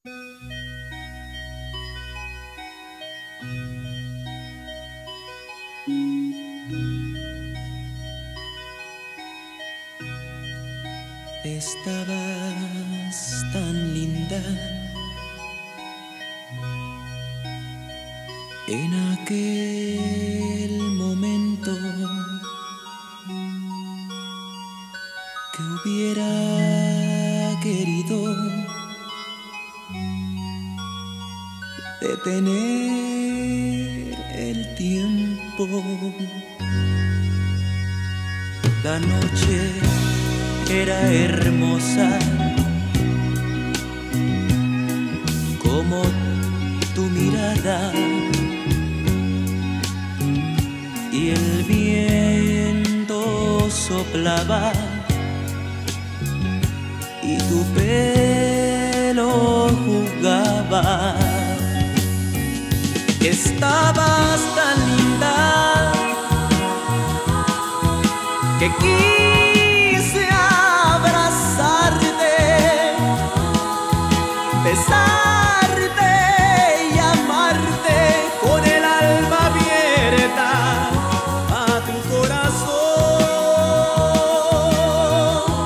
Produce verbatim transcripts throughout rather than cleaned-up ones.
Estabas tan linda en aquel momento que hubiera querido detener el tiempo. La noche era hermosa como tu mirada y el viento soplaba y tu pelo jugaba. Estabas tan linda que quise abrazarte, besarte y amarte con el alma abierta a tu corazón.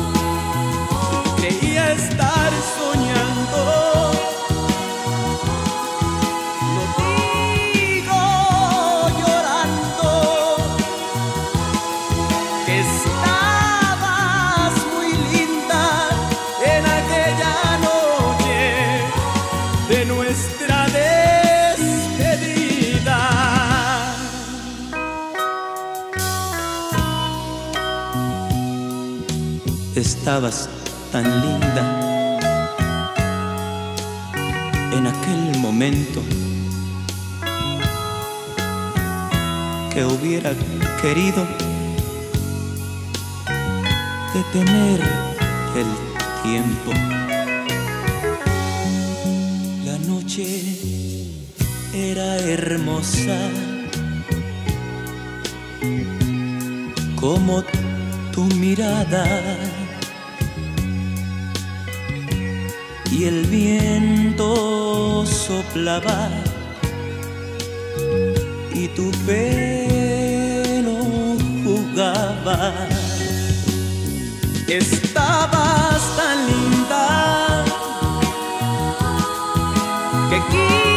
Creía estar soñando, lo digo llorando, que estabas muy linda en aquella noche de nuestra despedida. Estabas tan linda en aquel momento que hubiera querido detener el tiempo. La noche era hermosa como tu mirada y el viento soplaba y tu pelo jugaba. Estabas tan linda que